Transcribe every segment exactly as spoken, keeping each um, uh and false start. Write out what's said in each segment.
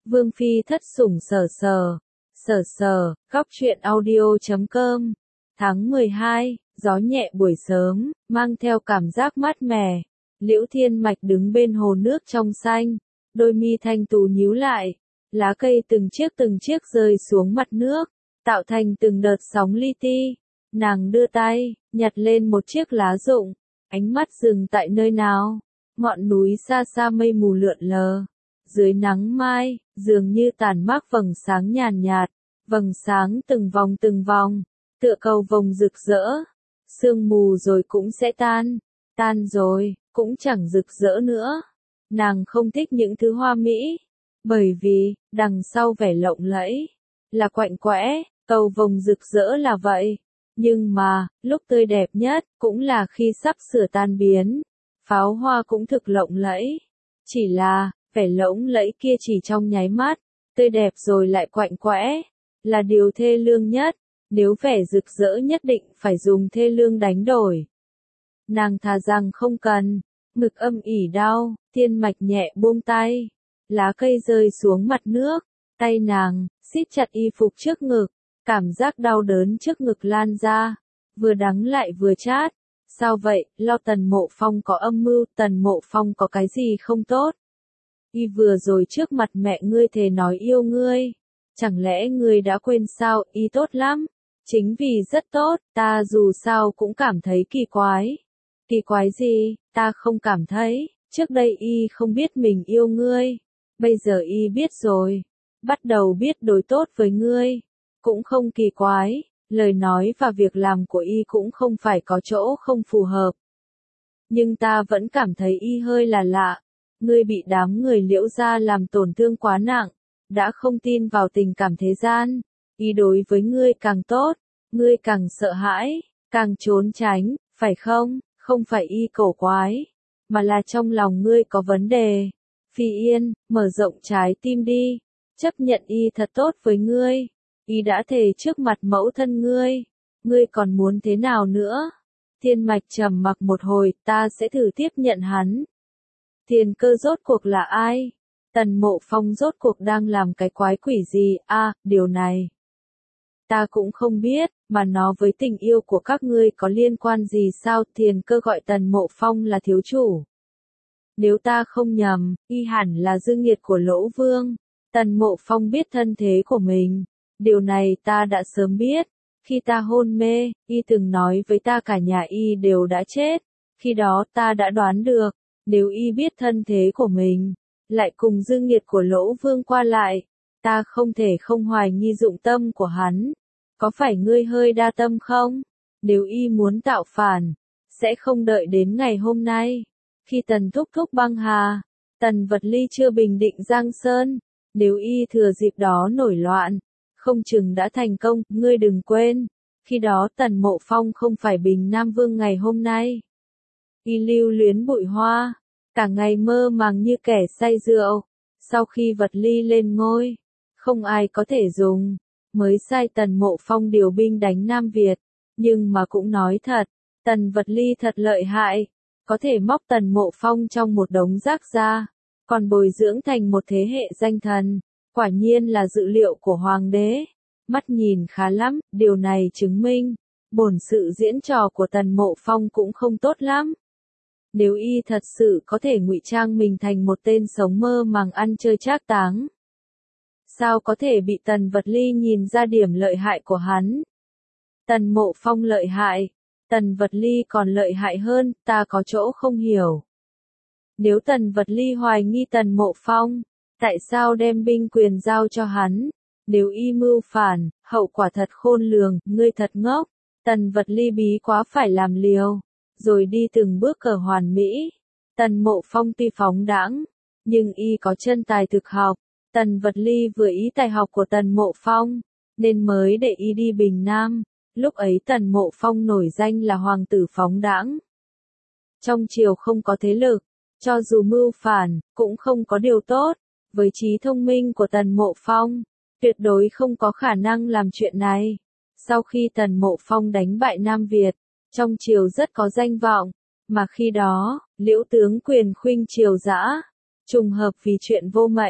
Vương phi thất sủng sở sờ, sở sờ, góc truyện audio chấm com. Tháng mười hai, gió nhẹ buổi sớm, mang theo cảm giác mát mẻ. Liễu Thiên Mạch đứng bên hồ nước trong xanh, đôi mi thanh tú nhíu lại, lá cây từng chiếc từng chiếc rơi xuống mặt nước, tạo thành từng đợt sóng li ti. Nàng đưa tay, nhặt lên một chiếc lá rụng, ánh mắt dừng tại nơi nào? Ngọn núi xa xa mây mù lượn lờ. Dưới nắng mai, dường như tàn mác vầng sáng nhàn nhạt, vầng sáng từng vòng từng vòng, tựa cầu vồng rực rỡ. Sương mù rồi cũng sẽ tan, tan rồi, cũng chẳng rực rỡ nữa. Nàng không thích những thứ hoa mỹ, bởi vì, đằng sau vẻ lộng lẫy, là quạnh quẽ, cầu vồng rực rỡ là vậy. Nhưng mà, lúc tươi đẹp nhất, cũng là khi sắp sửa tan biến. Pháo hoa cũng thực lộng lẫy. Chỉ là, vẻ lộng lẫy kia chỉ trong nháy mắt, tươi đẹp rồi lại quạnh quẽ, là điều thê lương nhất. Nếu vẻ rực rỡ nhất định phải dùng thê lương đánh đổi. Nàng thà rằng không cần, ngực âm ỉ đau, Thiên Mạch nhẹ buông tay. Lá cây rơi xuống mặt nước, tay nàng, siết chặt y phục trước ngực, cảm giác đau đớn trước ngực lan ra, vừa đắng lại vừa chát. Sao vậy, lo Tần Mộ Phong có âm mưu, Tần Mộ Phong có cái gì không tốt? Y vừa rồi trước mặt mẹ ngươi thề nói yêu ngươi, chẳng lẽ ngươi đã quên sao? Y tốt lắm, chính vì rất tốt, ta dù sao cũng cảm thấy kỳ quái. Kỳ quái gì, ta không cảm thấy, trước đây Y không biết mình yêu ngươi, bây giờ Y biết rồi, bắt đầu biết đối tốt với ngươi, cũng không kỳ quái. Lời nói và việc làm của Y cũng không phải có chỗ không phù hợp. Nhưng ta vẫn cảm thấy Y hơi là lạ. Ngươi bị đám người Liễu gia làm tổn thương quá nặng, đã không tin vào tình cảm thế gian. Y đối với ngươi càng tốt, ngươi càng sợ hãi, càng trốn tránh, phải không? Không phải Y cổ quái, mà là trong lòng ngươi có vấn đề. Phi Yên, mở rộng trái tim đi, chấp nhận Y thật tốt với ngươi. Y đã thề trước mặt mẫu thân ngươi, ngươi còn muốn thế nào nữa? Thiên Mạch trầm mặc một hồi, ta sẽ thử tiếp nhận hắn. Tiền Cơ rốt cuộc là ai? Tần Mộ Phong rốt cuộc đang làm cái quái quỷ gì? A, à, điều này ta cũng không biết, mà nó với tình yêu của các ngươi có liên quan gì sao? Tiền Cơ gọi Tần Mộ Phong là thiếu chủ. Nếu ta không nhầm, Y hẳn là dư nghiệt của Lỗ Vương. Tần Mộ Phong biết thân thế của mình. Điều này ta đã sớm biết, khi ta hôn mê, Y từng nói với ta cả nhà Y đều đã chết, khi đó ta đã đoán được, nếu Y biết thân thế của mình, lại cùng dư nghiệt của Lỗ Vương qua lại, ta không thể không hoài nghi dụng tâm của hắn. Có phải ngươi hơi đa tâm không? Nếu Y muốn tạo phản, sẽ không đợi đến ngày hôm nay, khi Tần Thúc Thúc băng hà, Tần Vật Ly chưa bình định Giang Sơn, nếu Y thừa dịp đó nổi loạn, không chừng đã thành công. Ngươi đừng quên, khi đó Tần Mộ Phong không phải Bình Nam Vương ngày hôm nay. Y lưu luyến bụi hoa, cả ngày mơ màng như kẻ say rượu. Sau khi Vật Ly lên ngôi, không ai có thể dùng, mới sai Tần Mộ Phong điều binh đánh Nam Việt. Nhưng mà cũng nói thật, Tần Vật Ly thật lợi hại, có thể móc Tần Mộ Phong trong một đống rác ra, còn bồi dưỡng thành một thế hệ danh thần. Quả nhiên là dự liệu của hoàng đế. Mắt nhìn khá lắm, điều này chứng minh, bổn sự diễn trò của Tần Mộ Phong cũng không tốt lắm. Nếu Y thật sự có thể ngụy trang mình thành một tên sống mơ màng ăn chơi trác táng, sao có thể bị Tần Vật Ly nhìn ra điểm lợi hại của hắn? Tần Mộ Phong lợi hại, Tần Vật Ly còn lợi hại hơn, ta có chỗ không hiểu. Nếu Tần Vật Ly hoài nghi Tần Mộ Phong, tại sao đem binh quyền giao cho hắn? Nếu Y mưu phản, hậu quả thật khôn lường. Ngươi thật ngốc. Tần Vật Ly bí quá phải làm liều, rồi đi từng bước cờ hoàn mỹ. Tần Mộ Phong tuy phóng đãng, nhưng Y có chân tài thực học. Tần Vật Ly vừa ý tài học của Tần Mộ Phong, nên mới để Y đi Bình Nam. Lúc ấy Tần Mộ Phong nổi danh là hoàng tử phóng đãng. Trong triều không có thế lực, cho dù mưu phản, cũng không có điều tốt. Với trí thông minh của Tần Mộ Phong, tuyệt đối không có khả năng làm chuyện này. Sau khi Tần Mộ Phong đánh bại Nam Việt, trong triều rất có danh vọng, mà khi đó, Liễu tướng quyền khuynh triều dã, trùng hợp vì chuyện vô mệnh,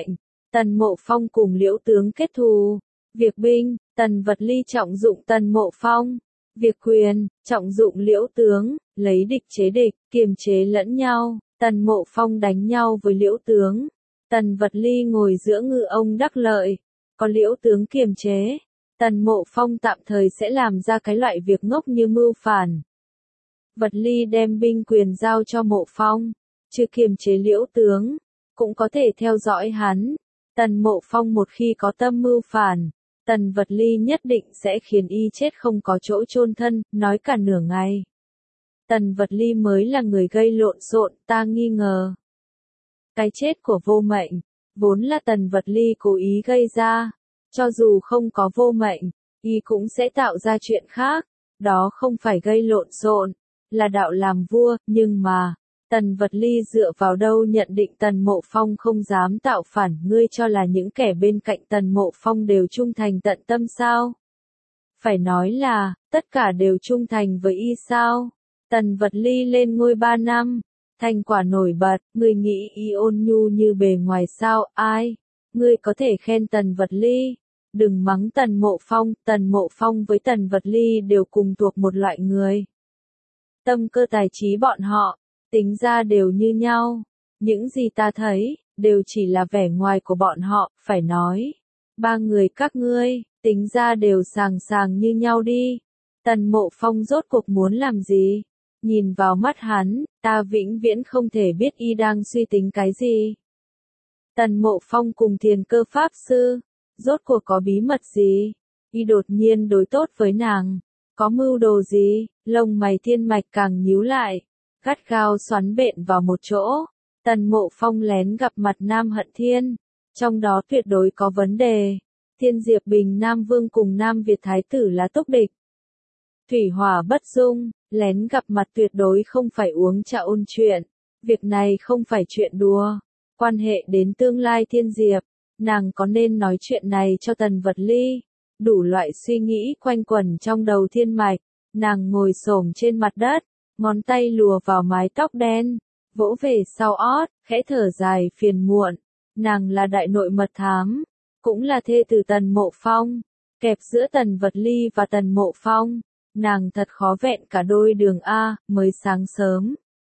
Tần Mộ Phong cùng Liễu tướng kết thù. Việc binh, Tần Vật Ly trọng dụng Tần Mộ Phong. Việc quyền, trọng dụng Liễu tướng, lấy địch chế địch, kiềm chế lẫn nhau. Tần Mộ Phong đánh nhau với Liễu tướng. Tần Vật Ly ngồi giữa ngư ông đắc lợi. Có Liễu tướng kiềm chế, Tần Mộ Phong tạm thời sẽ làm ra cái loại việc ngốc như mưu phản. Vật Ly đem binh quyền giao cho Mộ Phong, chứ kiềm chế Liễu tướng, cũng có thể theo dõi hắn. Tần Mộ Phong một khi có tâm mưu phản, Tần Vật Ly nhất định sẽ khiến y chết không có chỗ chôn thân, nói cả nửa ngày. Tần Vật Ly mới là người gây lộn xộn, ta nghi ngờ. Cái chết của Vô Mệnh, vốn là Tần Vật Ly cố ý gây ra. Cho dù không có Vô Mệnh, y cũng sẽ tạo ra chuyện khác. Đó không phải gây lộn xộn, là đạo làm vua, nhưng mà, Tần Vật Ly dựa vào đâu nhận định Tần Mộ Phong không dám tạo phản, ngươi cho là những kẻ bên cạnh Tần Mộ Phong đều trung thành tận tâm sao? Phải nói là, tất cả đều trung thành với y sao? Tần Vật Ly lên ngôi ba năm, thành quả nổi bật, ngươi nghĩ y ôn nhu như bề ngoài sao? Ai? Ngươi có thể khen Tần Vật Ly, đừng mắng Tần Mộ Phong, Tần Mộ Phong với Tần Vật Ly đều cùng thuộc một loại người. Tâm cơ tài trí bọn họ, tính ra đều như nhau. Những gì ta thấy, đều chỉ là vẻ ngoài của bọn họ, phải nói. Ba người các ngươi, tính ra đều sàng sàng như nhau đi. Tần Mộ Phong rốt cuộc muốn làm gì? Nhìn vào mắt hắn, ta vĩnh viễn không thể biết y đang suy tính cái gì. Tần Mộ Phong cùng Thiền Cơ Pháp Sư, rốt cuộc có bí mật gì? Y đột nhiên đối tốt với nàng, có mưu đồ gì? Lông mày Thiên Mạch càng nhíu lại, gắt gao xoắn bện vào một chỗ. Tần Mộ Phong lén gặp mặt Nam Hận Thiên, trong đó tuyệt đối có vấn đề. Thiên Diệp Bình Nam Vương cùng Nam Việt Thái Tử là túc địch. Thủy hỏa bất dung, lén gặp mặt tuyệt đối không phải uống trà ôn chuyện. Việc này không phải chuyện đùa. Quan hệ đến tương lai Thiên Diệp, nàng có nên nói chuyện này cho Tần Vật Ly? Đủ loại suy nghĩ quanh quẩn trong đầu Thiên Mạch, nàng ngồi xổm trên mặt đất, ngón tay lùa vào mái tóc đen, vỗ về sau ót, khẽ thở dài phiền muộn. Nàng là đại nội mật thám, cũng là thê tử Tần Mộ Phong, kẹp giữa Tần Vật Ly và Tần Mộ Phong, nàng thật khó vẹn cả đôi đường A. Mới sáng sớm,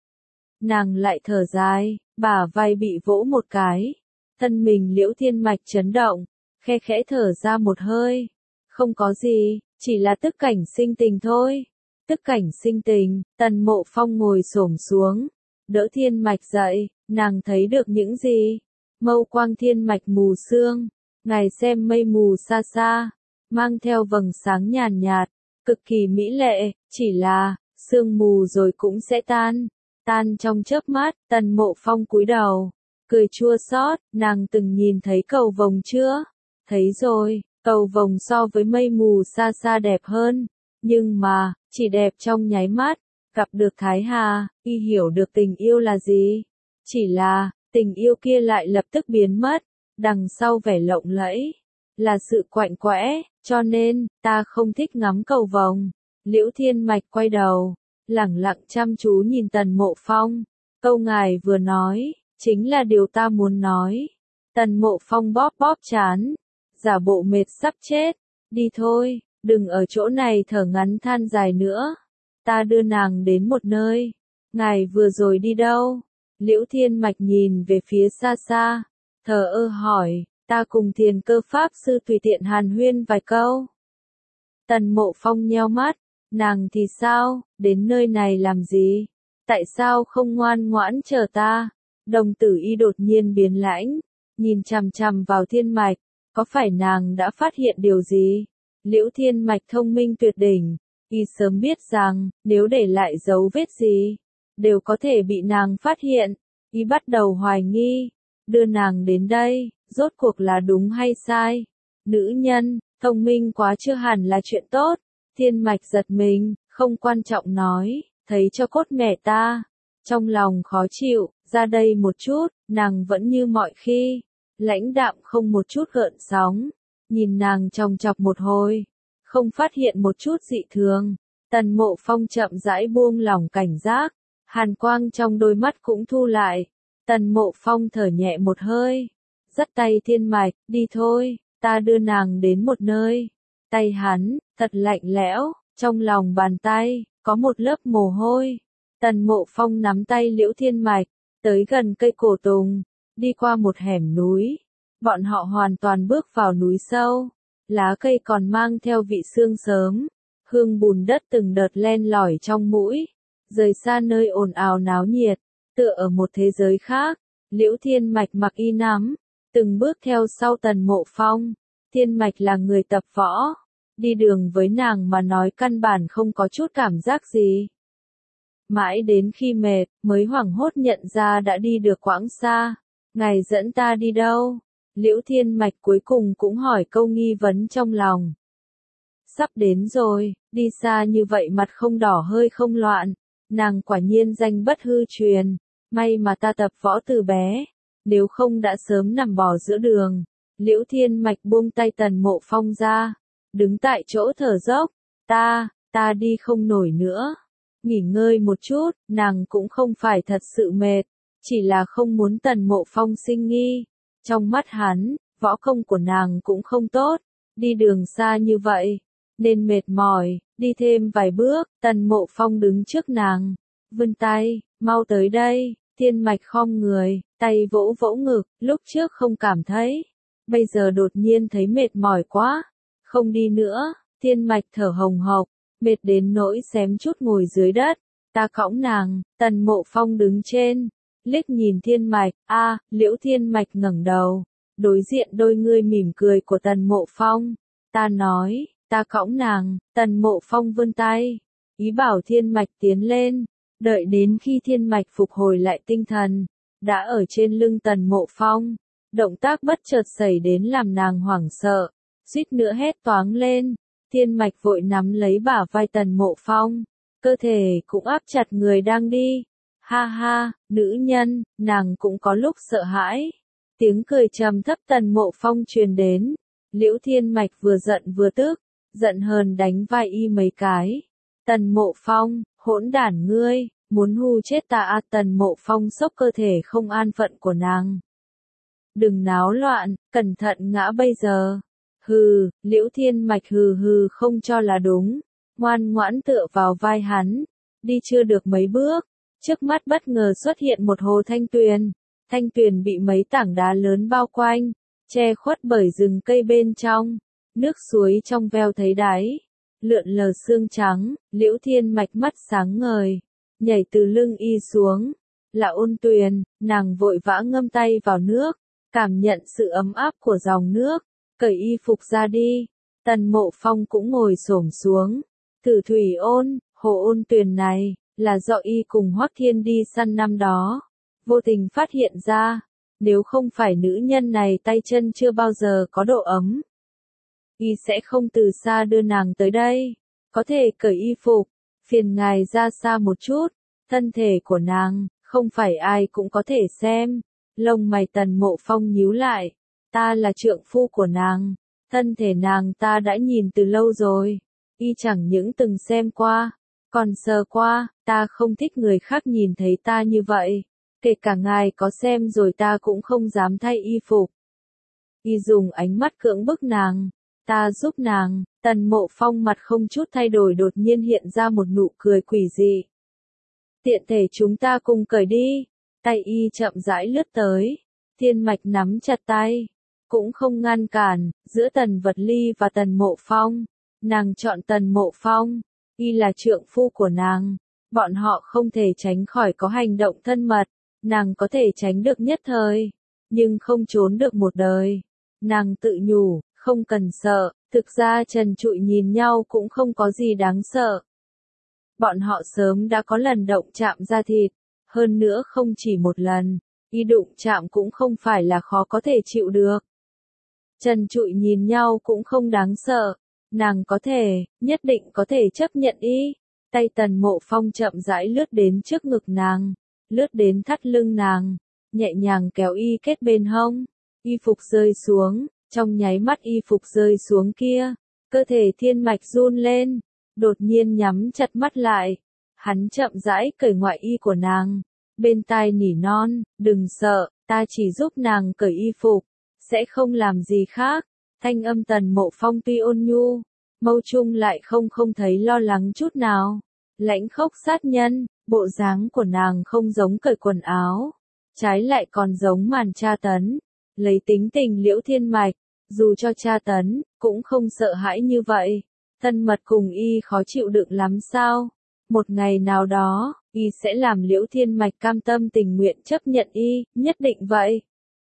nàng lại thở dài, bả vai bị vỗ một cái, thân mình Liễu Thiên Mạch chấn động, khe khẽ thở ra một hơi. Không có gì, chỉ là tức cảnh sinh tình thôi. Tức cảnh sinh tình, Tần Mộ Phong ngồi xổm xuống, đỡ Thiên Mạch dậy, nàng thấy được những gì? Mâu quang Thiên Mạch mù sương, ngài xem mây mù xa xa, mang theo vầng sáng nhàn nhạt, cực kỳ mỹ lệ, chỉ là, sương mù rồi cũng sẽ tan, tan trong chớp mắt. Tần Mộ Phong cúi đầu, cười chua xót, nàng từng nhìn thấy cầu vồng chưa? Thấy rồi, cầu vồng so với mây mù xa xa đẹp hơn, nhưng mà, chỉ đẹp trong nháy mắt. Gặp được Thái Hà, y hiểu được tình yêu là gì. Chỉ là, tình yêu kia lại lập tức biến mất, đằng sau vẻ lộng lẫy, là sự quạnh quẽ, cho nên, ta không thích ngắm cầu vồng. Liễu Thiên Mạch quay đầu, lẳng lặng chăm chú nhìn Tần Mộ Phong, câu ngài vừa nói, chính là điều ta muốn nói. Tần Mộ Phong bóp bóp trán, giả bộ mệt sắp chết, đi thôi, đừng ở chỗ này thở ngắn than dài nữa. Ta đưa nàng đến một nơi. Ngài vừa rồi đi đâu? Liễu Thiên Mạch nhìn về phía xa xa, thờ ơ hỏi, ta cùng Thiền Cơ Pháp Sư tùy tiện hàn huyên vài câu. Tần Mộ Phong nheo mắt, nàng thì sao, đến nơi này làm gì? Tại sao không ngoan ngoãn chờ ta? Đồng tử y đột nhiên biến lãnh, nhìn chằm chằm vào Thiên Mạch, có phải nàng đã phát hiện điều gì? Liễu Thiên Mạch thông minh tuyệt đỉnh. Y sớm biết rằng, nếu để lại dấu vết gì, đều có thể bị nàng phát hiện. Y bắt đầu hoài nghi, đưa nàng đến đây, rốt cuộc là đúng hay sai? Nữ nhân, thông minh quá chưa hẳn là chuyện tốt. Thiên Mạch giật mình, không quan trọng nói, thấy cho cốt mẹ ta. Trong lòng khó chịu, ra đây một chút, nàng vẫn như mọi khi, lãnh đạm không một chút gợn sóng, nhìn nàng chòng chọc một hồi. Không phát hiện một chút dị thường, Tần Mộ Phong chậm rãi buông lỏng cảnh giác, hàn quang trong đôi mắt cũng thu lại. Tần Mộ Phong thở nhẹ một hơi, dắt tay Thiên Mạch, đi thôi, ta đưa nàng đến một nơi. Tay hắn, thật lạnh lẽo, trong lòng bàn tay, có một lớp mồ hôi. Tần Mộ Phong nắm tay Liễu Thiên Mạch, tới gần cây cổ tùng, đi qua một hẻm núi. Bọn họ hoàn toàn bước vào núi sâu, lá cây còn mang theo vị sương sớm, hương bùn đất từng đợt len lỏi trong mũi, rời xa nơi ồn ào náo nhiệt, tựa ở một thế giới khác. Liễu Thiên Mạch mặc y nắm, từng bước theo sau Tần Mộ Phong. Thiên Mạch là người tập võ, đi đường với nàng mà nói căn bản không có chút cảm giác gì. Mãi đến khi mệt, mới hoảng hốt nhận ra đã đi được quãng xa. Ngài dẫn ta đi đâu? Liễu Thiên Mạch cuối cùng cũng hỏi câu nghi vấn trong lòng. Sắp đến rồi, đi xa như vậy mặt không đỏ hơi không loạn. Nàng quả nhiên danh bất hư truyền. May mà ta tập võ từ bé, nếu không đã sớm nằm bò giữa đường. Liễu Thiên Mạch buông tay Tần Mộ Phong ra, đứng tại chỗ thở dốc. Ta, ta đi không nổi nữa. Nghỉ ngơi một chút, nàng cũng không phải thật sự mệt, chỉ là không muốn Tần Mộ Phong sinh nghi. Trong mắt hắn, võ công của nàng cũng không tốt, đi đường xa như vậy, nên mệt mỏi, đi thêm vài bước. Tần Mộ Phong đứng trước nàng, vươn tay, mau tới đây. Thiên Mạch khom người, tay vỗ vỗ ngực, lúc trước không cảm thấy, bây giờ đột nhiên thấy mệt mỏi quá, không đi nữa. Thiên Mạch thở hồng hộc, mệt đến nỗi xém chút ngồi dưới đất. Ta cõng nàng. Tần Mộ Phong đứng trên, liếc nhìn Thiên Mạch. A, Liễu Thiên Mạch ngẩng đầu, đối diện đôi ngươi mỉm cười của Tần Mộ Phong. Ta nói, ta cõng nàng. Tần Mộ Phong vươn tay, ý bảo Thiên Mạch tiến lên. Đợi đến khi Thiên Mạch phục hồi lại tinh thần, đã ở trên lưng Tần Mộ Phong. Động tác bất chợt xảy đến làm nàng hoảng sợ, suýt nữa hét toáng lên. Thiên Mạch vội nắm lấy bả vai Tần Mộ Phong, cơ thể cũng áp chặt người đang đi. Ha ha, nữ nhân, nàng cũng có lúc sợ hãi. Tiếng cười trầm thấp Tần Mộ Phong truyền đến. Liễu Thiên Mạch vừa giận vừa tức, giận hờn đánh vai y mấy cái. Tần Mộ Phong, hỗn đản ngươi, muốn hù chết ta à? Tần Mộ Phong xốc cơ thể không an phận của nàng. Đừng náo loạn, cẩn thận ngã bây giờ. Hừ, Liễu Thiên Mạch hừ hừ không cho là đúng, ngoan ngoãn tựa vào vai hắn. Đi chưa được mấy bước, trước mắt bất ngờ xuất hiện một hồ thanh tuyền. Thanh tuyền bị mấy tảng đá lớn bao quanh, che khuất bởi rừng cây bên trong. Nước suối trong veo thấy đáy, lượn lờ sương trắng. Liễu Thiên Mạch mắt sáng ngời, nhảy từ lưng y xuống. Là Ôn Tuyền. Nàng vội vã ngâm tay vào nước, cảm nhận sự ấm áp của dòng nước. Cởi y phục ra đi. Tần Mộ Phong cũng ngồi xổm xuống. Thử thủy ôn, hồ Ôn Tuyền này, là do y cùng Hoắc Thiên đi săn năm đó, vô tình phát hiện ra. Nếu không phải nữ nhân này tay chân chưa bao giờ có độ ấm, y sẽ không từ xa đưa nàng tới đây. Có thể cởi y phục, phiền ngài ra xa một chút. Thân thể của nàng, không phải ai cũng có thể xem. Lông mày Tần Mộ Phong nhíu lại. Ta là trượng phu của nàng, thân thể nàng ta đã nhìn từ lâu rồi. Y chẳng những từng xem qua, còn sờ qua. Ta không thích người khác nhìn thấy ta như vậy. Kể cả ngài có xem rồi ta cũng không dám thay y phục. Y dùng ánh mắt cưỡng bức nàng. Ta giúp nàng. Tần Mộ Phong mặt không chút thay đổi đột nhiên hiện ra một nụ cười quỷ dị. Tiện thể chúng ta cùng cởi đi. Tay y chậm rãi lướt tới. Thiên Mạch nắm chặt tay, cũng không ngăn cản. Giữa Tần Vật Ly và Tần Mộ Phong, nàng chọn Tần Mộ Phong. Y là trượng phu của nàng, bọn họ không thể tránh khỏi có hành động thân mật. Nàng có thể tránh được nhất thời, nhưng không trốn được một đời. Nàng tự nhủ, không cần sợ. Thực ra trần trụi nhìn nhau cũng không có gì đáng sợ. Bọn họ sớm đã có lần động chạm da thịt, hơn nữa không chỉ một lần. Y đụng chạm cũng không phải là khó có thể chịu được. Trần trụi nhìn nhau cũng không đáng sợ. Nàng có thể, nhất định có thể chấp nhận y. Tay Tần Mộ Phong chậm rãi lướt đến trước ngực nàng, lướt đến thắt lưng nàng, nhẹ nhàng kéo y kết bên hông. Y phục rơi xuống, trong nháy mắt y phục rơi xuống kia, cơ thể Thiên Mạch run lên, đột nhiên nhắm chặt mắt lại. Hắn chậm rãi cởi ngoại y của nàng, bên tai nỉ non, đừng sợ, ta chỉ giúp nàng cởi y phục. sẽ không làm gì khác. Thanh âm Tần Mộ Phong tuy ôn nhu, mâu trung lại không không thấy lo lắng chút nào. Lãnh khốc sát nhân, bộ dáng của nàng không giống cởi quần áo, trái lại còn giống màn tra tấn. Lấy tính tình Liễu Thiên Mạch, dù cho tra tấn, cũng không sợ hãi như vậy. Thân mật cùng y khó chịu đựng lắm sao? Một ngày nào đó, y sẽ làm Liễu Thiên Mạch cam tâm tình nguyện chấp nhận y, nhất định vậy.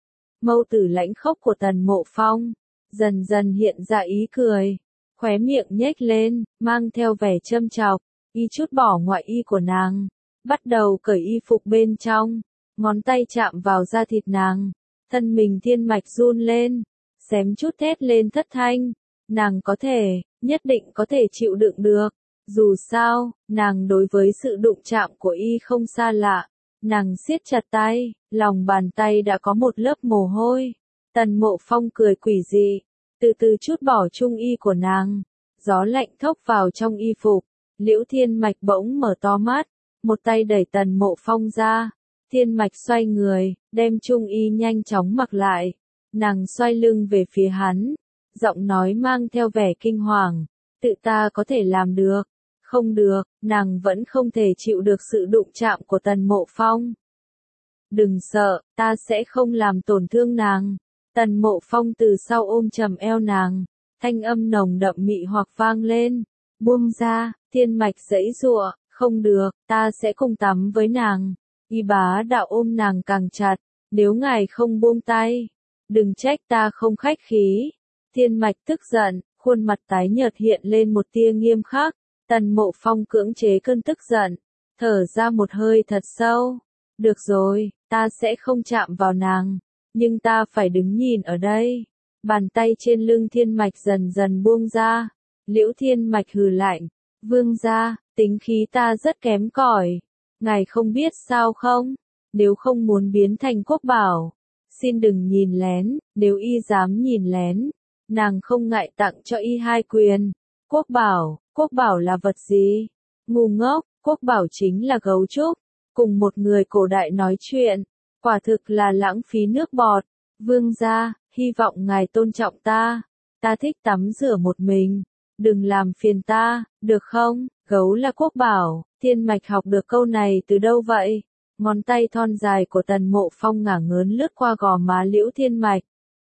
Mâu tử lãnh khốc của Tần Mộ Phong, dần dần hiện ra ý cười, khóe miệng nhếch lên, mang theo vẻ châm chọc, y chút bỏ ngoại y của nàng, bắt đầu cởi y phục bên trong, ngón tay chạm vào da thịt nàng, thân mình Thiên Mạch run lên, xém chút thét lên thất thanh, nàng có thể, nhất định có thể chịu đựng được, dù sao, nàng đối với sự đụng chạm của y không xa lạ, nàng siết chặt tay, lòng bàn tay đã có một lớp mồ hôi. Tần Mộ Phong cười quỷ dị, từ từ chút bỏ trung y của nàng, gió lạnh thốc vào trong y phục, Liễu Thiên Mạch bỗng mở to mắt, một tay đẩy Tần Mộ Phong ra, Thiên Mạch xoay người, đem trung y nhanh chóng mặc lại, nàng xoay lưng về phía hắn, giọng nói mang theo vẻ kinh hoàng, tự ta có thể làm được, không được, nàng vẫn không thể chịu được sự đụng chạm của Tần Mộ Phong. Đừng sợ, ta sẽ không làm tổn thương nàng. Tần Mộ Phong từ sau ôm chầm eo nàng, thanh âm nồng đậm mị hoặc vang lên, buông ra, Thiên Mạch giãy giụa, không được, ta sẽ cùng tắm với nàng. Y bá đạo ôm nàng càng chặt, nếu ngài không buông tay, đừng trách ta không khách khí. Thiên Mạch tức giận, khuôn mặt tái nhợt hiện lên một tia nghiêm khắc, Tần Mộ Phong cưỡng chế cơn tức giận, thở ra một hơi thật sâu, được rồi, ta sẽ không chạm vào nàng. Nhưng ta phải đứng nhìn ở đây. Bàn tay trên lưng Thiên Mạch dần dần buông ra. Liễu Thiên Mạch hừ lạnh. Vương gia, tính khí ta rất kém cỏi. Ngài không biết sao không? Nếu không muốn biến thành quốc bảo, xin đừng nhìn lén. Nếu y dám nhìn lén, nàng không ngại tặng cho y hai quyền. Quốc bảo, quốc bảo là vật gì? Ngu ngốc, quốc bảo chính là gấu trúc. Cùng một người cổ đại nói chuyện. Quả thực là lãng phí nước bọt. Vương gia, hy vọng ngài tôn trọng ta. Ta thích tắm rửa một mình. Đừng làm phiền ta, được không? Gấu là quốc bảo. Thiên Mạch học được câu này từ đâu vậy? Ngón tay thon dài của Tần Mộ Phong ngả ngớn lướt qua gò má Liễu Thiên Mạch.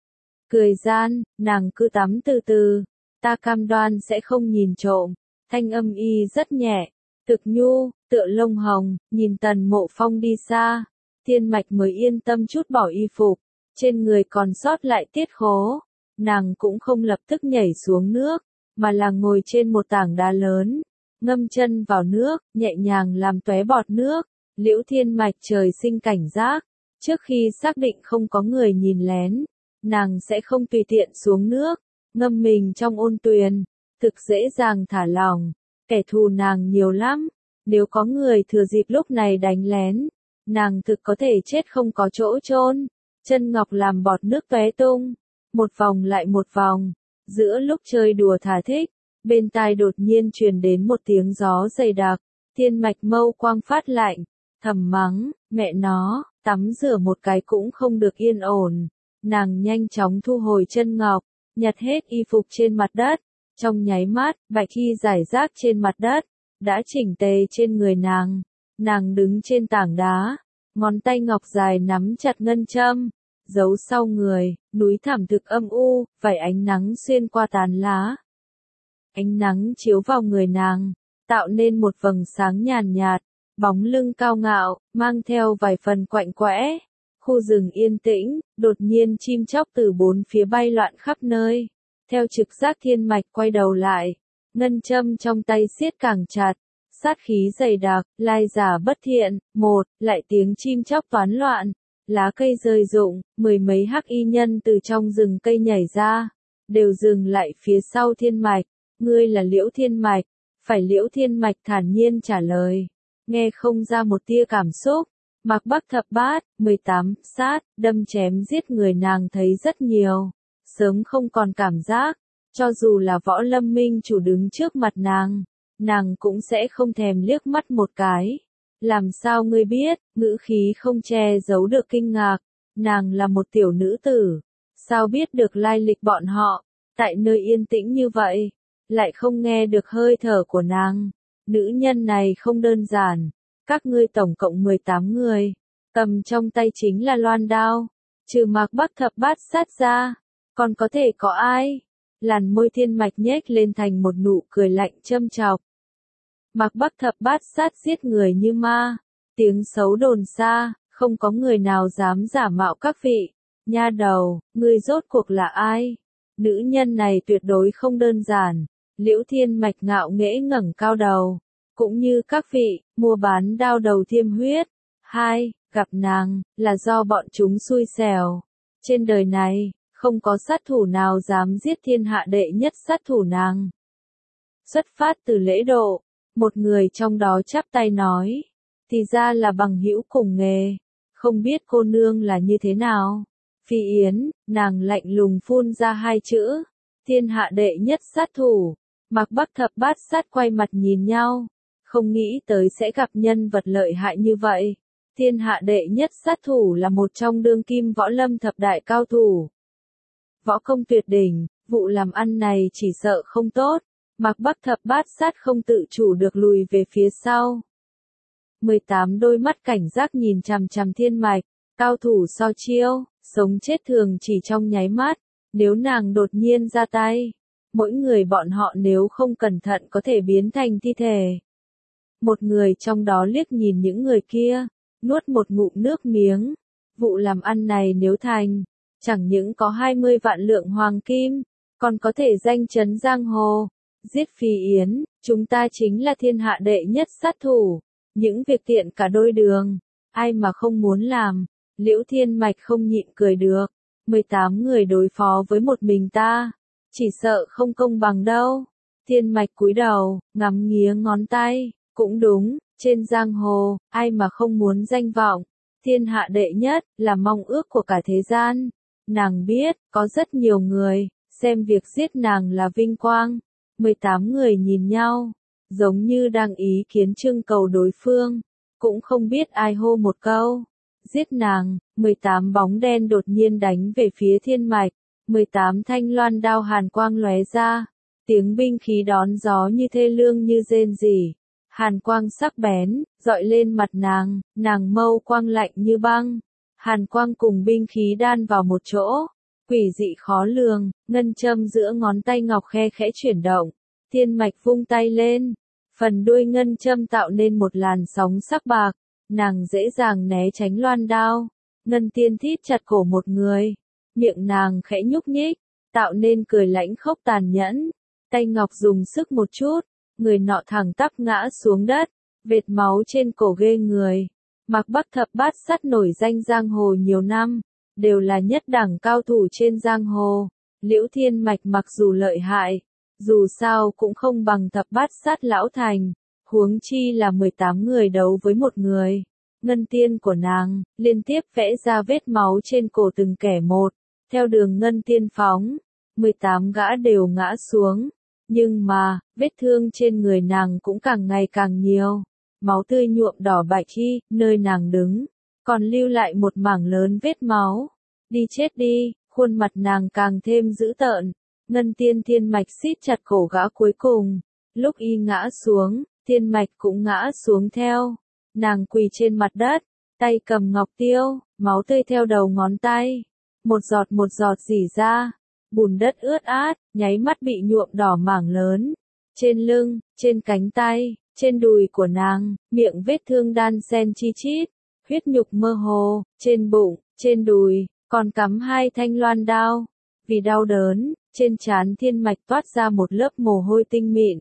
Cười gian, nàng cứ tắm từ từ. Ta cam đoan sẽ không nhìn trộm. Thanh âm y rất nhẹ, thực nhu, tựa lông hồng, nhìn Tần Mộ Phong đi xa. Thiên Mạch mới yên tâm chút bỏ y phục, trên người còn sót lại tiết khố. Nàng cũng không lập tức nhảy xuống nước, mà là ngồi trên một tảng đá lớn, ngâm chân vào nước, nhẹ nhàng làm tóe bọt nước. Liễu Thiên Mạch trời sinh cảnh giác, trước khi xác định không có người nhìn lén, nàng sẽ không tùy tiện xuống nước, ngâm mình trong ôn tuyền, thực dễ dàng thả lỏng. Kẻ thù nàng nhiều lắm, nếu có người thừa dịp lúc này đánh lén, nàng thực có thể chết không có chỗ chôn. Chân ngọc làm bọt nước tóe tung, một vòng lại một vòng. Giữa lúc chơi đùa thả thích, bên tai đột nhiên truyền đến một tiếng gió dày đặc. Thiên Mạch mâu quang phát lạnh, thầm mắng, mẹ nó, tắm rửa một cái cũng không được yên ổn. Nàng nhanh chóng thu hồi chân ngọc, nhặt hết y phục trên mặt đất. Trong nháy mắt, bạch y rải rác trên mặt đất, đã chỉnh tề trên người nàng. Nàng đứng trên tảng đá, ngón tay ngọc dài nắm chặt ngân châm, giấu sau người, núi thảm thực âm u, vài ánh nắng xuyên qua tán lá. Ánh nắng chiếu vào người nàng, tạo nên một vầng sáng nhàn nhạt, bóng lưng cao ngạo, mang theo vài phần quạnh quẽ. Khu rừng yên tĩnh, đột nhiên chim chóc từ bốn phía bay loạn khắp nơi. Theo trực giác Thiên Mạch quay đầu lại, ngân châm trong tay siết càng chặt, sát khí dày đặc, lai giả bất thiện. Một, lại tiếng chim chóc toán loạn, lá cây rơi rụng, mười mấy hắc y nhân từ trong rừng cây nhảy ra, đều dừng lại phía sau Thiên Mạch. Ngươi là Liễu Thiên Mạch? Phải. Liễu Thiên Mạch thản nhiên trả lời, nghe không ra một tia cảm xúc. Mạc Bắc thập bát, mười tám, sát, đâm chém giết người nàng thấy rất nhiều, sớm không còn cảm giác, cho dù là Võ Lâm Minh chủ đứng trước mặt nàng, nàng cũng sẽ không thèm liếc mắt một cái. Làm sao ngươi biết? Ngữ khí không che giấu được kinh ngạc, nàng là một tiểu nữ tử, sao biết được lai lịch bọn họ, tại nơi yên tĩnh như vậy, lại không nghe được hơi thở của nàng. Nữ nhân này không đơn giản, các ngươi tổng cộng mười tám người, cầm trong tay chính là loan đao, trừ Mạc Bắc thập bát sát ra, còn có thể có ai? Làn môi Thiên Mạch nhếch lên thành một nụ cười lạnh châm chọc. Mạc Bắc thập bát sát giết người như ma, tiếng xấu đồn xa, không có người nào dám giả mạo các vị. Nha đầu, ngươi rốt cuộc là ai? Nữ nhân này tuyệt đối không đơn giản. Liễu Thiên Mạch ngạo nghễ ngẩng cao đầu, cũng như các vị, mua bán đao đầu thiêm huyết. Hai, gặp nàng, là do bọn chúng xui xẻo. Trên đời này, không có sát thủ nào dám giết thiên hạ đệ nhất sát thủ nàng. Xuất phát từ lễ độ, một người trong đó chắp tay nói, thì ra là bằng hữu cùng nghề, không biết cô nương là như thế nào. Phi Yến, nàng lạnh lùng phun ra hai chữ, thiên hạ đệ nhất sát thủ. Mạc Bắc thập bát sát quay mặt nhìn nhau, không nghĩ tới sẽ gặp nhân vật lợi hại như vậy. Thiên hạ đệ nhất sát thủ là một trong đương kim võ lâm thập đại cao thủ. Võ công tuyệt đỉnh, vụ làm ăn này chỉ sợ không tốt. Mạc Bắc thập bát sát không tự chủ được lùi về phía sau. mười tám đôi mắt cảnh giác nhìn chằm chằm Thiên Mạch, cao thủ so chiêu, sống chết thường chỉ trong nháy mắt, nếu nàng đột nhiên ra tay, mỗi người bọn họ nếu không cẩn thận có thể biến thành thi thể. Một người trong đó liếc nhìn những người kia, nuốt một ngụm nước miếng, vụ làm ăn này nếu thành, chẳng những có hai mươi vạn lượng hoàng kim, còn có thể danh chấn giang hồ. Giết Phi Yến, chúng ta chính là thiên hạ đệ nhất sát thủ, những việc tiện cả đôi đường, ai mà không muốn làm. Liễu Thiên Mạch không nhịn cười được, mười tám người đối phó với một mình ta, chỉ sợ không công bằng đâu. Thiên Mạch cúi đầu, ngắm nghía ngón tay, cũng đúng, trên giang hồ, ai mà không muốn danh vọng, thiên hạ đệ nhất, là mong ước của cả thế gian. Nàng biết, có rất nhiều người, xem việc giết nàng là vinh quang. mười tám người nhìn nhau, giống như đang ý kiến trưng cầu đối phương, cũng không biết ai hô một câu. Giết nàng, mười tám bóng đen đột nhiên đánh về phía Thiên Mạch, mười tám thanh loan đao hàn quang lóe ra, tiếng binh khí đón gió như thê lương như rên rỉ, hàn quang sắc bén, dọi lên mặt nàng, nàng mâu quang lạnh như băng, hàn quang cùng binh khí đan vào một chỗ, quỷ dị khó lường, ngân châm giữa ngón tay ngọc khe khẽ chuyển động, Thiên Mạch vung tay lên, phần đuôi ngân châm tạo nên một làn sóng sắc bạc. Nàng dễ dàng né tránh loan đao, ngân tiên thít chặt cổ một người, miệng nàng khẽ nhúc nhích, tạo nên cười lãnh khốc tàn nhẫn, tay ngọc dùng sức một chút, người nọ thẳng tắp ngã xuống đất, vệt máu trên cổ ghê người. Mạc Bắc thập bát sát nổi danh giang hồ nhiều năm, đều là nhất đẳng cao thủ trên giang hồ. Liễu Thiên Mạch mặc dù lợi hại, dù sao cũng không bằng thập bát sát lão thành. Huống chi là mười tám người đấu với một người. Ngân tiên của nàng, liên tiếp vẽ ra vết máu trên cổ từng kẻ một, theo đường ngân tiên phóng, mười tám gã đều ngã xuống. Nhưng mà, vết thương trên người nàng cũng càng ngày càng nhiều. Máu tươi nhuộm đỏ bạch chi, nơi nàng đứng, còn lưu lại một mảng lớn vết máu. Đi chết đi, khuôn mặt nàng càng thêm dữ tợn. Ngân tiên Thiên Mạch siết chặt cổ gã cuối cùng. Lúc y ngã xuống, Thiên Mạch cũng ngã xuống theo. Nàng quỳ trên mặt đất, tay cầm ngọc tiêu, máu tươi theo đầu ngón tay. Một giọt một giọt rỉ ra, bùn đất ướt át, nháy mắt bị nhuộm đỏ mảng lớn. Trên lưng, trên cánh tay, trên đùi của nàng, miệng vết thương đan xen chi chít, huyết nhục mơ hồ, trên bụng, trên đùi, còn cắm hai thanh loan đao. Vì đau đớn, trên trán Thiên Mạch toát ra một lớp mồ hôi tinh mịn.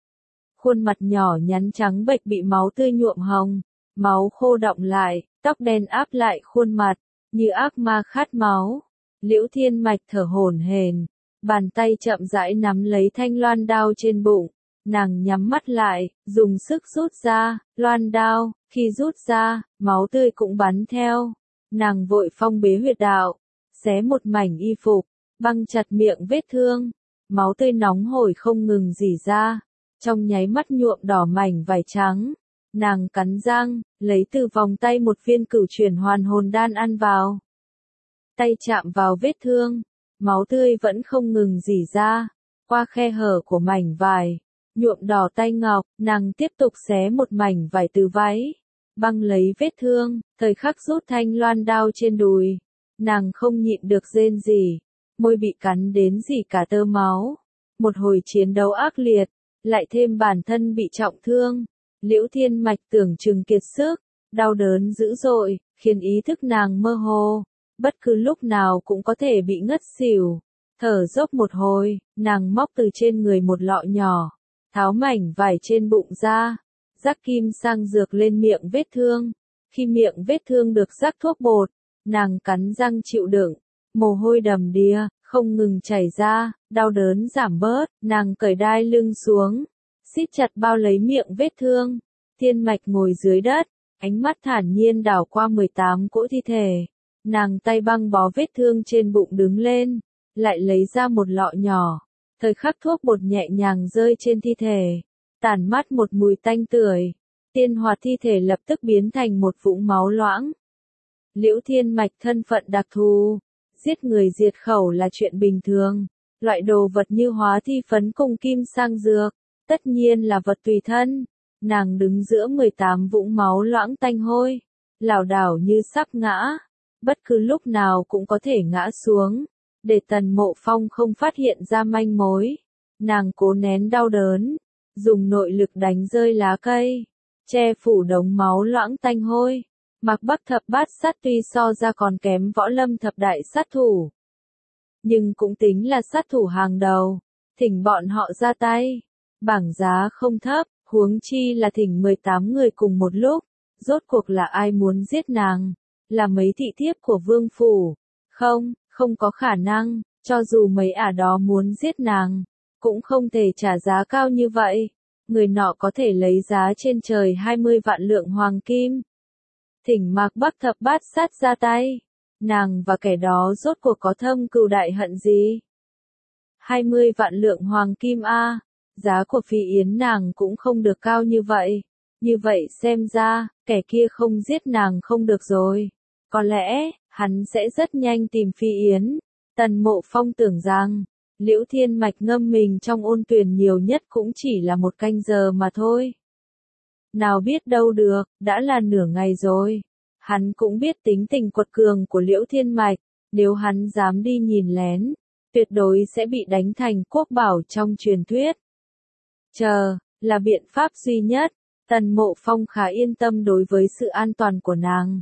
Khuôn mặt nhỏ nhắn trắng bệch bị máu tươi nhuộm hồng, máu khô đọng lại, tóc đen áp lại khuôn mặt, như ác ma khát máu. Liễu Thiên Mạch thở hổn hển, bàn tay chậm rãi nắm lấy thanh loan đao trên bụng, nàng nhắm mắt lại, dùng sức rút ra, loan đao, khi rút ra, máu tươi cũng bắn theo. Nàng vội phong bế huyệt đạo, xé một mảnh y phục, băng chặt miệng vết thương, máu tươi nóng hổi không ngừng rỉ ra. Trong nháy mắt nhuộm đỏ mảnh vải trắng, nàng cắn răng, lấy từ vòng tay một viên cửu chuyển hoàn hồn đan ăn vào. Tay chạm vào vết thương, máu tươi vẫn không ngừng rỉ ra, qua khe hở của mảnh vải, nhuộm đỏ tay ngọc, nàng tiếp tục xé một mảnh vải từ váy, băng lấy vết thương, thời khắc rút thanh loan đao trên đùi, nàng không nhịn được rên rỉ, môi bị cắn đến rỉ cả tơ máu, một hồi chiến đấu ác liệt, lại thêm bản thân bị trọng thương, Liễu Thiên Mạch tưởng chừng kiệt sức, đau đớn dữ dội, khiến ý thức nàng mơ hồ, bất cứ lúc nào cũng có thể bị ngất xỉu. Thở dốc một hồi, nàng móc từ trên người một lọ nhỏ, tháo mảnh vải trên bụng ra, rắc kim sang dược lên miệng vết thương. Khi miệng vết thương được rắc thuốc bột, nàng cắn răng chịu đựng, mồ hôi đầm đìa, không ngừng chảy ra, đau đớn giảm bớt, nàng cởi đai lưng xuống, siết chặt bao lấy miệng vết thương. Thiên Mạch ngồi dưới đất, ánh mắt thản nhiên đảo qua mười tám cỗ thi thể, nàng tay băng bó vết thương trên bụng đứng lên, lại lấy ra một lọ nhỏ, thời khắc thuốc bột nhẹ nhàng rơi trên thi thể, tản mát một mùi tanh tưởi, tiên hoạt thi thể lập tức biến thành một vũng máu loãng. Liễu Thiên Mạch thân phận đặc thù, giết người diệt khẩu là chuyện bình thường, loại đồ vật như hóa thi phấn cùng kim sang dược, tất nhiên là vật tùy thân. Nàng đứng giữa mười tám vũng máu loãng tanh hôi, lảo đảo như sắp ngã, bất cứ lúc nào cũng có thể ngã xuống, để Tần Mộ Phong không phát hiện ra manh mối. Nàng cố nén đau đớn, dùng nội lực đánh rơi lá cây, che phủ đống máu loãng tanh hôi. Mạc Bắc thập bát sát tuy so ra còn kém võ lâm thập đại sát thủ, nhưng cũng tính là sát thủ hàng đầu, thỉnh bọn họ ra tay, bảng giá không thấp. Huống chi là thỉnh mười tám người cùng một lúc, rốt cuộc là ai muốn giết nàng, là mấy thị thiếp của vương phủ, không, không có khả năng, cho dù mấy ả đó muốn giết nàng, cũng không thể trả giá cao như vậy, người nọ có thể lấy giá trên trời hai mươi vạn lượng hoàng kim. Thỉnh Mạc Bắc thập bát sát ra tay, nàng và kẻ đó rốt cuộc có thâm cừu đại hận gì? hai mươi vạn lượng hoàng kim a. Giá của Phi Yến nàng cũng không được cao như vậy. Như vậy xem ra, kẻ kia không giết nàng không được rồi. Có lẽ, hắn sẽ rất nhanh tìm Phi Yến. Tần Mộ Phong tưởng rằng, Liễu Thiên Mạch ngâm mình trong ôn tuyền nhiều nhất cũng chỉ là một canh giờ mà thôi. Nào biết đâu được, đã là nửa ngày rồi. Hắn cũng biết tính tình quật cường của Liễu Thiên Mạch, nếu hắn dám đi nhìn lén, tuyệt đối sẽ bị đánh thành quốc bảo trong truyền thuyết. Chờ, là biện pháp duy nhất, Tần Mộ Phong khá yên tâm đối với sự an toàn của nàng.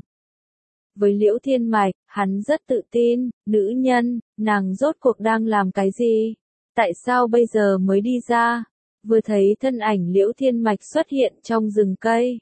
Với Liễu Thiên Mạch, hắn rất tự tin, nữ nhân, nàng rốt cuộc đang làm cái gì? Tại sao bây giờ mới đi ra? Vừa thấy thân ảnh Liễu Thiên Mạch xuất hiện trong rừng cây.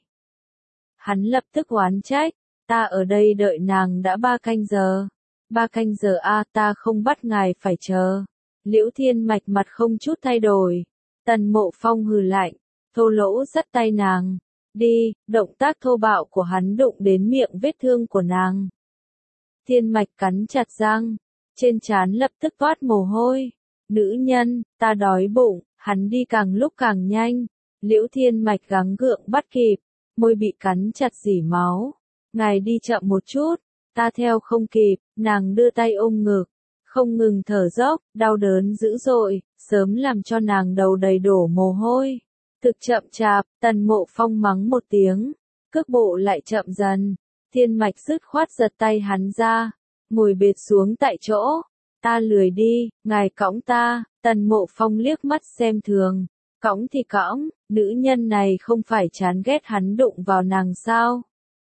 Hắn lập tức oán trách, ta ở đây đợi nàng đã ba canh giờ. Ba canh giờ a, ta không bắt ngài phải chờ. Liễu Thiên Mạch mặt không chút thay đổi. Tần Mộ Phong hừ lạnh, thô lỗ dắt tay nàng, đi, động tác thô bạo của hắn đụng đến miệng vết thương của nàng. Thiên Mạch cắn chặt răng, trên trán lập tức toát mồ hôi, nữ nhân, ta đói bụng, hắn đi càng lúc càng nhanh, Liễu Thiên Mạch gắng gượng bắt kịp, môi bị cắn chặt rỉ máu, ngài đi chậm một chút, ta theo không kịp, nàng đưa tay ôm ngực. Không ngừng thở dốc, đau đớn dữ dội, sớm làm cho nàng đầu đầy đổ mồ hôi. Thực chậm chạp, Tần Mộ Phong mắng một tiếng, cước bộ lại chậm dần. Thiên Mạch dứt khoát giật tay hắn ra, ngồi bệt xuống tại chỗ. Ta lười đi, ngài cõng ta. Tần Mộ Phong liếc mắt xem thường, cõng thì cõng, nữ nhân này không phải chán ghét hắn đụng vào nàng sao?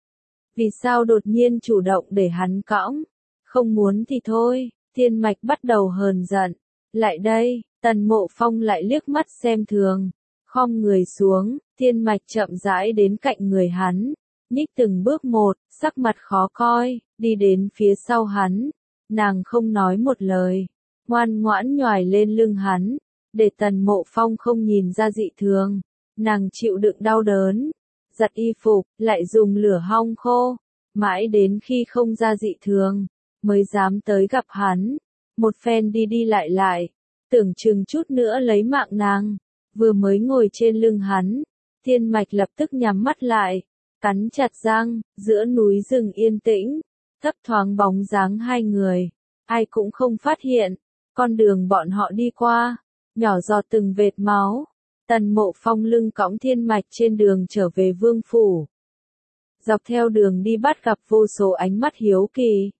Vì sao đột nhiên chủ động để hắn cõng? Không muốn thì thôi. Thiên Mạch bắt đầu hờn giận. Lại đây, Tần Mộ Phong lại liếc mắt xem thường. Khom người xuống, Thiên Mạch chậm rãi đến cạnh người hắn. Nhích từng bước một, sắc mặt khó coi, đi đến phía sau hắn. Nàng không nói một lời, ngoan ngoãn nhoài lên lưng hắn. Để Tần Mộ Phong không nhìn ra dị thường. Nàng chịu đựng đau đớn, giặt y phục, lại dùng lửa hong khô. Mãi đến khi không ra dị thường, mới dám tới gặp hắn. Một phen đi đi lại lại, tưởng chừng chút nữa lấy mạng nàng. Vừa mới ngồi trên lưng hắn, Thiên Mạch lập tức nhắm mắt lại, cắn chặt răng, giữa núi rừng yên tĩnh, thấp thoáng bóng dáng hai người. ai cũng không phát hiện. Con đường bọn họ đi qua, nhỏ giọt từng vệt máu. Tần Mộ Phong lưng cõng thiên mạch trên đường trở về vương phủ. Dọc theo đường đi bắt gặp vô số ánh mắt hiếu kỳ.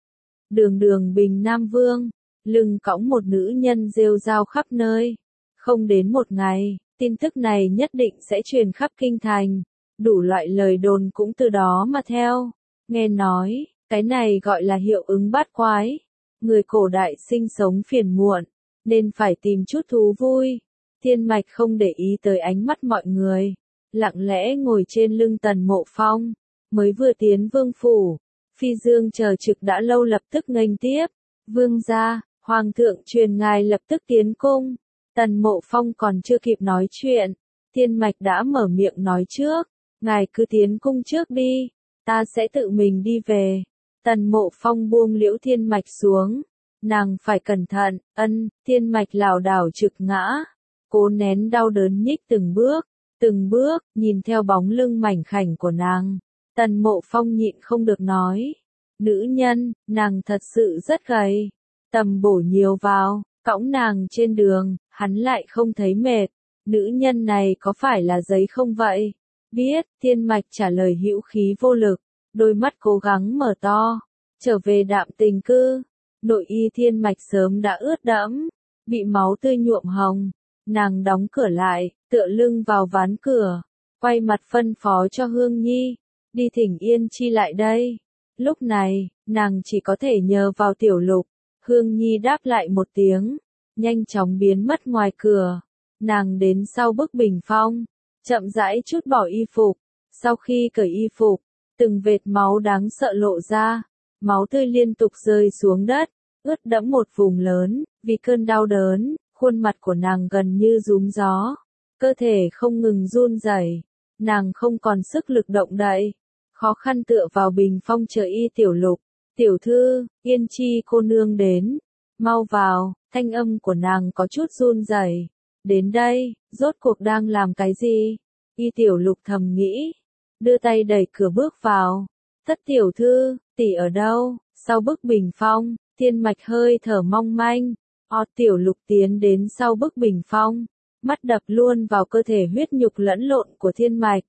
Đường đường Bình Nam Vương, lưng cõng một nữ nhân rêu rao khắp nơi. Không đến một ngày, tin tức này nhất định sẽ truyền khắp kinh thành. Đủ loại lời đồn cũng từ đó mà theo. Nghe nói, cái này gọi là hiệu ứng bát quái. Người cổ đại sinh sống phiền muộn, nên phải tìm chút thú vui. Thiên Mạch không để ý tới ánh mắt mọi người. Lặng lẽ ngồi trên lưng Tần Mộ Phong. Mới vừa tiến vương phủ. Phi Dương chờ trực đã lâu lập tức nghênh tiếp. Vương gia, Hoàng thượng truyền ngài lập tức tiến cung. Tần Mộ Phong còn chưa kịp nói chuyện. Thiên Mạch đã mở miệng nói trước. Ngài cứ tiến cung trước đi. Ta sẽ tự mình đi về. Tần Mộ Phong buông Liễu Thiên Mạch xuống. Nàng phải cẩn thận. Ân, Thiên Mạch lảo đảo trực ngã. Cố nén đau đớn nhích từng bước. Từng bước, nhìn theo bóng lưng mảnh khảnh của nàng. Tần Mộ Phong nhịn không được nói. Nữ nhân, nàng thật sự rất gầy. Tầm bổ nhiều vào, cõng nàng trên đường, hắn lại không thấy mệt. Nữ nhân này có phải là giấy không vậy? Biết, Thiên Mạch trả lời hữu khí vô lực. Đôi mắt cố gắng mở to. Trở về đạm tình cư. Nội y Thiên Mạch sớm đã ướt đẫm. Bị máu tươi nhuộm hồng. Nàng đóng cửa lại, tựa lưng vào ván cửa. Quay mặt phân phó cho Hương Nhi. Đi thỉnh Yên Chi lại đây. Lúc này, nàng chỉ có thể nhờ vào Tiểu Lục. Hương Nhi đáp lại một tiếng. Nhanh chóng biến mất ngoài cửa. Nàng đến sau bức bình phong. Chậm rãi chút bỏ y phục. Sau khi cởi y phục, từng vệt máu đáng sợ lộ ra. Máu tươi liên tục rơi xuống đất. Ướt đẫm một vùng lớn. Vì cơn đau đớn, khuôn mặt của nàng gần như rúm gió. Cơ thể không ngừng run rẩy. Nàng không còn sức lực động đậy. Khó khăn tựa vào bình phong chờ y Tiểu Lục. Tiểu thư, Yên Chi cô nương đến. Mau vào, thanh âm của nàng có chút run rẩy. Đến đây, rốt cuộc đang làm cái gì? Y Tiểu Lục thầm nghĩ. Đưa tay đẩy cửa bước vào. Thất tiểu thư, tỷ ở đâu? Sau bức bình phong, Thiên Mạch hơi thở mong manh. O Tiểu Lục tiến đến sau bức bình phong. Mắt đập luôn vào cơ thể huyết nhục lẫn lộn của Thiên Mạch.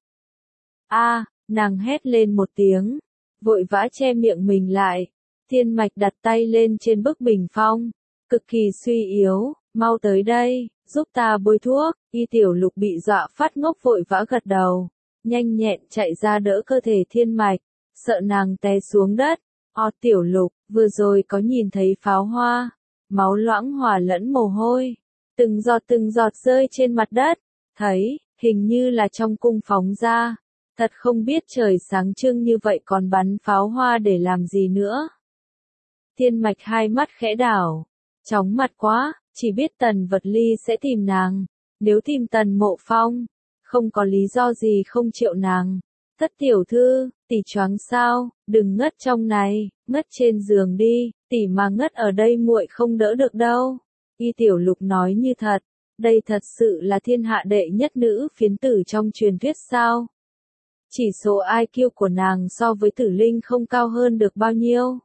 A, nàng hét lên một tiếng. Vội vã che miệng mình lại. Thiên Mạch đặt tay lên trên bức bình phong. Cực kỳ suy yếu, mau tới đây, giúp ta bôi thuốc. Y Tiểu Lục bị dọa phát ngốc vội vã gật đầu. Nhanh nhẹn chạy ra đỡ cơ thể Thiên Mạch. Sợ nàng té xuống đất. O Tiểu Lục, vừa rồi có nhìn thấy pháo hoa. Máu loãng hòa lẫn mồ hôi. Từng giọt từng giọt rơi trên mặt đất. Thấy, hình như là trong cung phóng ra. Thật không biết trời sáng trưng như vậy còn bắn pháo hoa để làm gì nữa. Thiên Mạch hai mắt khẽ đảo. Chóng mặt quá, chỉ biết Tần Vật Ly sẽ tìm nàng. Nếu tìm Tần Mộ Phong, không có lý do gì không chịu nàng. Thất tiểu thư, tỷ choáng sao, đừng ngất trong này, ngất trên giường đi, tỷ mà ngất ở đây muội không đỡ được đâu. Y Tiểu Lục nói như thật, đây thật sự là thiên hạ đệ nhất nữ phiến tử trong truyền thuyết sao. Chỉ số i kiu của nàng so với Tử Linh không cao hơn được bao nhiêu.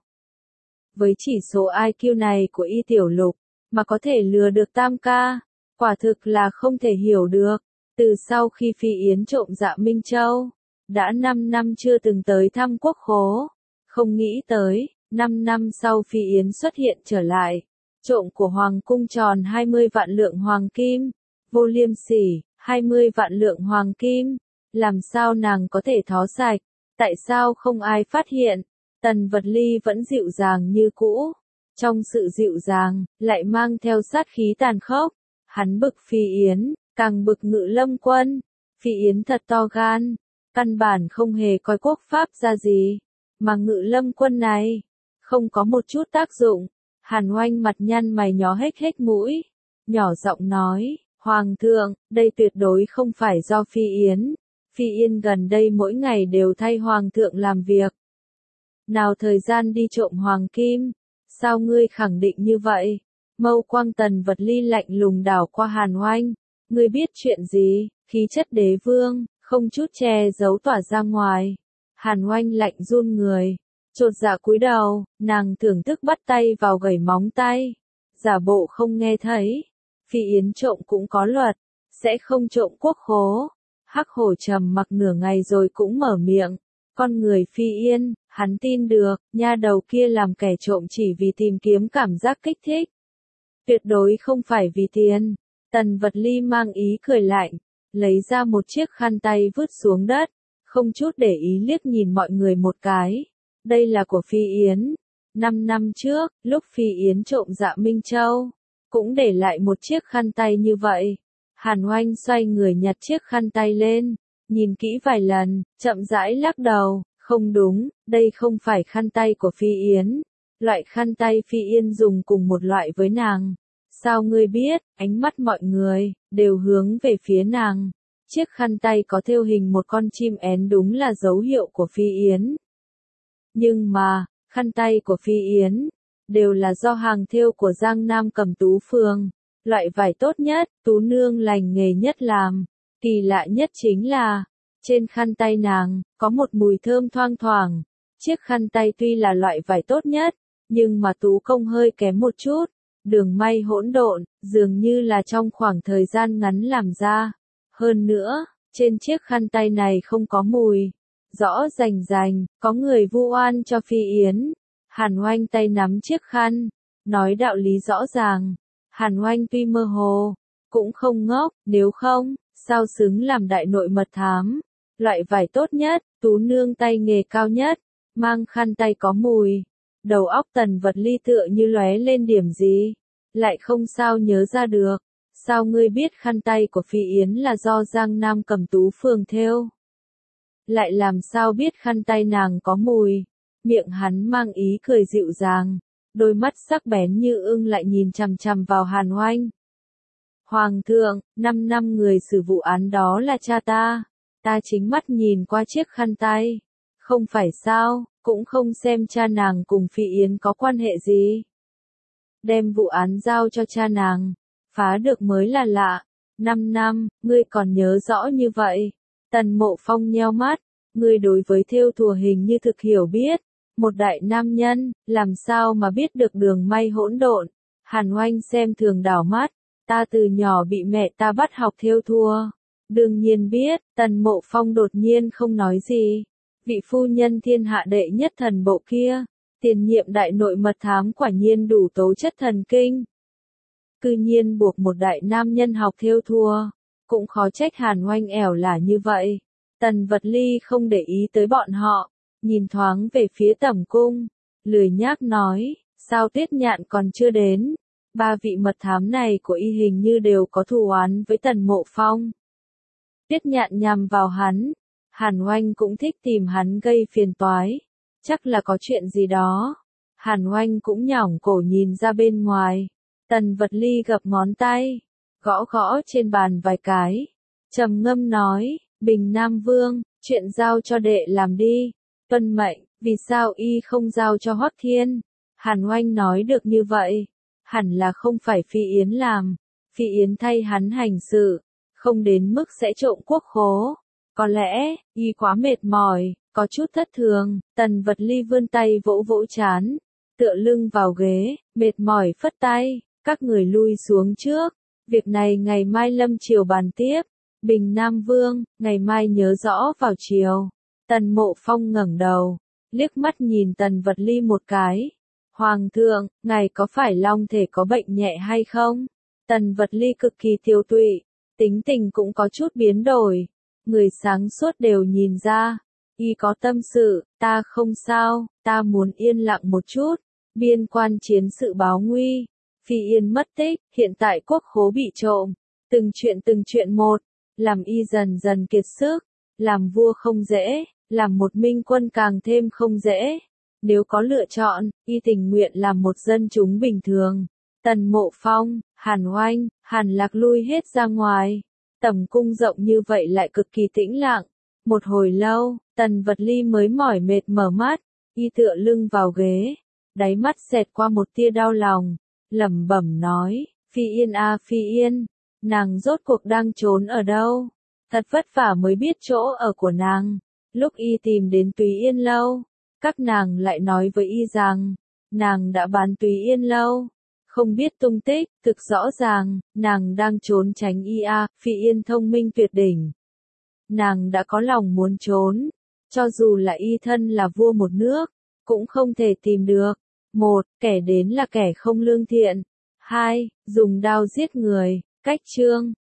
Với chỉ số i kiu này của Y Tiểu Lục, mà có thể lừa được Tam ca, quả thực là không thể hiểu được. Từ sau khi Phi Yến trộm Dạ Minh Châu, đã năm năm chưa từng tới thăm quốc khố. Không nghĩ tới, năm năm sau Phi Yến xuất hiện trở lại. Trộm của Hoàng cung tròn hai mươi vạn lượng hoàng kim. Vô liêm sỉ, hai mươi vạn lượng hoàng kim. Làm sao nàng có thể thó sạch? Tại sao không ai phát hiện? Tần Vật Ly vẫn dịu dàng như cũ. Trong sự dịu dàng, lại mang theo sát khí tàn khốc. Hắn bực Phi Yến, càng bực Ngự Lâm Quân. Phi Yến thật to gan. Căn bản không hề coi quốc pháp ra gì. Mà Ngự Lâm Quân này, không có một chút tác dụng. Hàn Oanh mặt nhăn mày nhó hết hết mũi. Nhỏ giọng nói, Hoàng thượng, đây tuyệt đối không phải do Phi Yến. Phi Yên gần đây mỗi ngày đều thay Hoàng thượng làm việc. Nào thời gian đi trộm hoàng kim. Sao ngươi khẳng định như vậy? Mâu quang Tần Vật Ly lạnh lùng đảo qua Hàn Oanh. Ngươi biết chuyện gì? Khí chất đế vương, không chút che giấu tỏa ra ngoài. Hàn Oanh lạnh run người. Chột dạ cúi đầu, nàng thưởng thức bắt tay vào gẩy móng tay, giả bộ không nghe thấy. Phi Yến trộm cũng có luật, sẽ không trộm quốc khố. Hắc hổ trầm mặc nửa ngày rồi cũng mở miệng, con người Phi Yên, hắn tin được, nha đầu kia làm kẻ trộm chỉ vì tìm kiếm cảm giác kích thích. Tuyệt đối không phải vì tiền. Tần Vật Ly mang ý cười lạnh, lấy ra một chiếc khăn tay vứt xuống đất, không chút để ý liếc nhìn mọi người một cái. Đây là của Phi Yến. Năm năm trước, lúc Phi Yến trộm Dạ Minh Châu, cũng để lại một chiếc khăn tay như vậy. Hàn Oanh xoay người nhặt chiếc khăn tay lên, nhìn kỹ vài lần, chậm rãi lắc đầu, không đúng, đây không phải khăn tay của Phi Yến. Loại khăn tay Phi Yên dùng cùng một loại với nàng. Sao ngươi biết? Ánh mắt mọi người đều hướng về phía nàng. Chiếc khăn tay có thêu hình một con chim én đúng là dấu hiệu của Phi Yến. Nhưng mà, khăn tay của Phi Yến đều là do hàng thêu của Giang Nam Cẩm Tú Phường, loại vải tốt nhất, Tú nương lành nghề nhất làm. Kỳ lạ nhất chính là, trên khăn tay nàng có một mùi thơm thoang thoảng. Chiếc khăn tay tuy là loại vải tốt nhất, nhưng mà Tú công hơi kém một chút. Đường may hỗn độn, dường như là trong khoảng thời gian ngắn làm ra. Hơn nữa, trên chiếc khăn tay này không có mùi. Rõ rành rành, có người vu oan cho Phi Yến. Hàn Oanh tay nắm chiếc khăn, nói đạo lý rõ ràng. Hàn Oanh tuy mơ hồ, cũng không ngốc, nếu không, sao xứng làm đại nội mật thám. Loại vải tốt nhất, Tú nương tay nghề cao nhất, mang khăn tay có mùi. Đầu óc Tần Vật Ly tựa như lóe lên điểm gì, lại không sao nhớ ra được. Sao ngươi biết khăn tay của Phi Yến là do Giang Nam Cẩm Tú Phường thêu? Lại làm sao biết khăn tay nàng có mùi? Miệng hắn mang ý cười dịu dàng, đôi mắt sắc bén như ưng lại nhìn chằm chằm vào Hàn Oanh. Hoàng thượng, năm năm người xử vụ án đó là cha ta, ta chính mắt nhìn qua chiếc khăn tay. Không phải sao, cũng không xem cha nàng cùng Phi Yến có quan hệ gì. Đem vụ án giao cho cha nàng, phá được mới là lạ. Năm năm, ngươi còn nhớ rõ như vậy. Tần Mộ Phong nheo mắt, ngươi đối với thêu thùa hình như thực hiểu biết. Một đại nam nhân, làm sao mà biết được đường may hỗn độn. Hàn Oanh xem thường đảo mắt, ta từ nhỏ bị mẹ ta bắt học thêu thùa. Đương nhiên biết, Tần Mộ Phong đột nhiên không nói gì. Vị phu nhân thiên hạ đệ nhất thần bộ kia, tiền nhiệm đại nội mật thám quả nhiên đủ tố chất thần kinh. Cư nhiên buộc một đại nam nhân học thêu thùa, cũng khó trách Hàn Oanh ẻo là như vậy. Tần Vật Ly không để ý tới bọn họ, nhìn thoáng về phía Tẩm cung, lười nhác nói, sao Tiết Nhạn còn chưa đến? Ba vị mật thám này của y hình như đều có thù oán với Tần Mộ Phong. Tiết Nhạn nhằm vào hắn, Hàn Oanh cũng thích tìm hắn gây phiền toái, chắc là có chuyện gì đó. Hàn Oanh cũng nhỏng cổ nhìn ra bên ngoài. Tần Vật Ly gập ngón tay, gõ gõ trên bàn vài cái, trầm ngâm nói, Bình Nam Vương, chuyện giao cho đệ làm đi. Tuân mệnh, vì sao y không giao cho Hoắc Thiên? Hàn Oanh nói được như vậy, hẳn là không phải Phi Yến làm. Phi Yến thay hắn hành sự, không đến mức sẽ trộm quốc khố. Có lẽ, y quá mệt mỏi, có chút thất thường. Tần Vật Ly vươn tay vỗ vỗ trán, tựa lưng vào ghế, mệt mỏi phất tay, các người lui xuống trước. Việc này ngày mai lâm triều bàn tiếp. Bình Nam Vương, ngày mai nhớ rõ vào chiều. Tần Mộ Phong ngẩng đầu, liếc mắt nhìn Tần Vật Ly một cái. Hoàng thượng, ngài có phải long thể có bệnh nhẹ hay không? Tần Vật Ly cực kỳ tiêu tụy, tính tình cũng có chút biến đổi. Người sáng suốt đều nhìn ra, y có tâm sự, ta không sao, ta muốn yên lặng một chút. Biên quan chiến sự báo nguy, Phi Yên mất tích, hiện tại quốc khố bị trộm. Từng chuyện từng chuyện một, làm y dần dần kiệt sức. Làm vua không dễ, làm một minh quân càng thêm không dễ. Nếu có lựa chọn, y tình nguyện làm một dân chúng bình thường. Tần Mộ Phong, Hàn Oanh, Hàn Lạc lui hết ra ngoài. Tầm cung rộng như vậy lại cực kỳ tĩnh lặng. Một hồi lâu, Tần Vật Ly mới mỏi mệt mở mắt, y tựa lưng vào ghế, đáy mắt xẹt qua một tia đau lòng, lẩm bẩm nói, Phi Yên a Phi Yên, nàng rốt cuộc đang trốn ở đâu? Thật vất vả mới biết chỗ ở của nàng. Lúc y tìm đến Túy Yên lâu, các nàng lại nói với y rằng, nàng đã bán Túy Yên lâu, không biết tung tích, thực rõ ràng, nàng đang trốn tránh y a, Phi Yên thông minh tuyệt đỉnh. Nàng đã có lòng muốn trốn, cho dù là y thân là vua một nước, cũng không thể tìm được. Một, kẻ đến là kẻ không lương thiện. Hai, dùng đao giết người. Cách chương